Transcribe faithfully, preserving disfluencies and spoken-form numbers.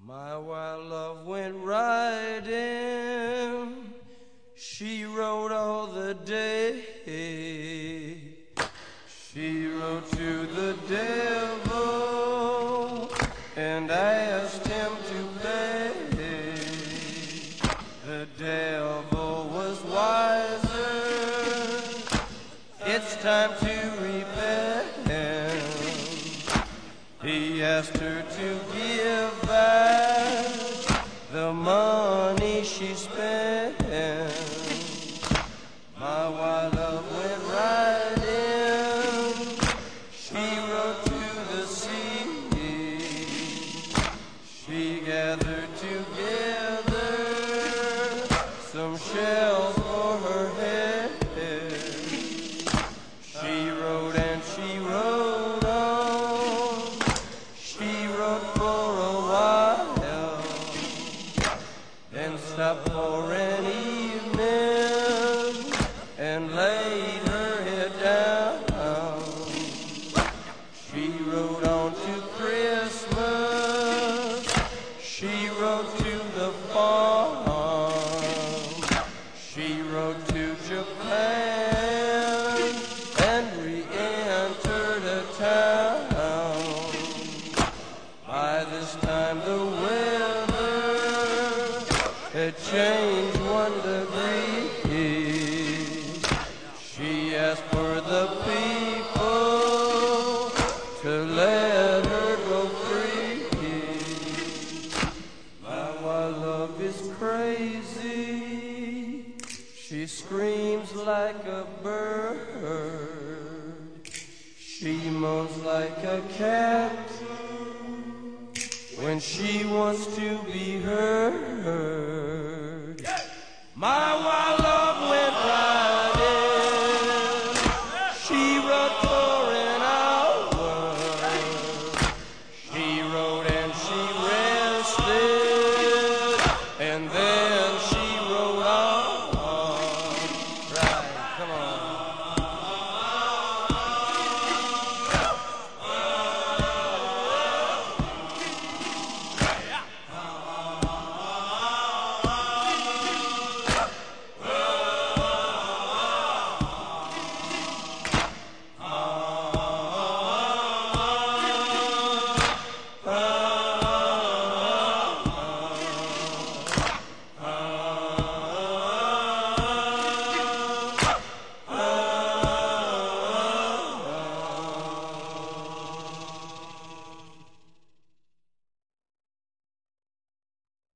My wild love went riding, she rode all the day. She rode to the devil and asked him to pay. The devil was wiser, it's time to repent. He asked her to give back the money she spent. My wild love went riding, she rode to the sea. She gathered together some shells for her head. She rode and she rode on, she rode for a while, then stopped for an evening and laid her head down. She rode on to Christmas, she rode to the farm, she rode to Japan and re-entered a town. By this time the weather had changed one degree. She asked for the people to let her go free. My wild love is crazy, she screams like a bird, she moans like a cat when she wants to be heard. My wild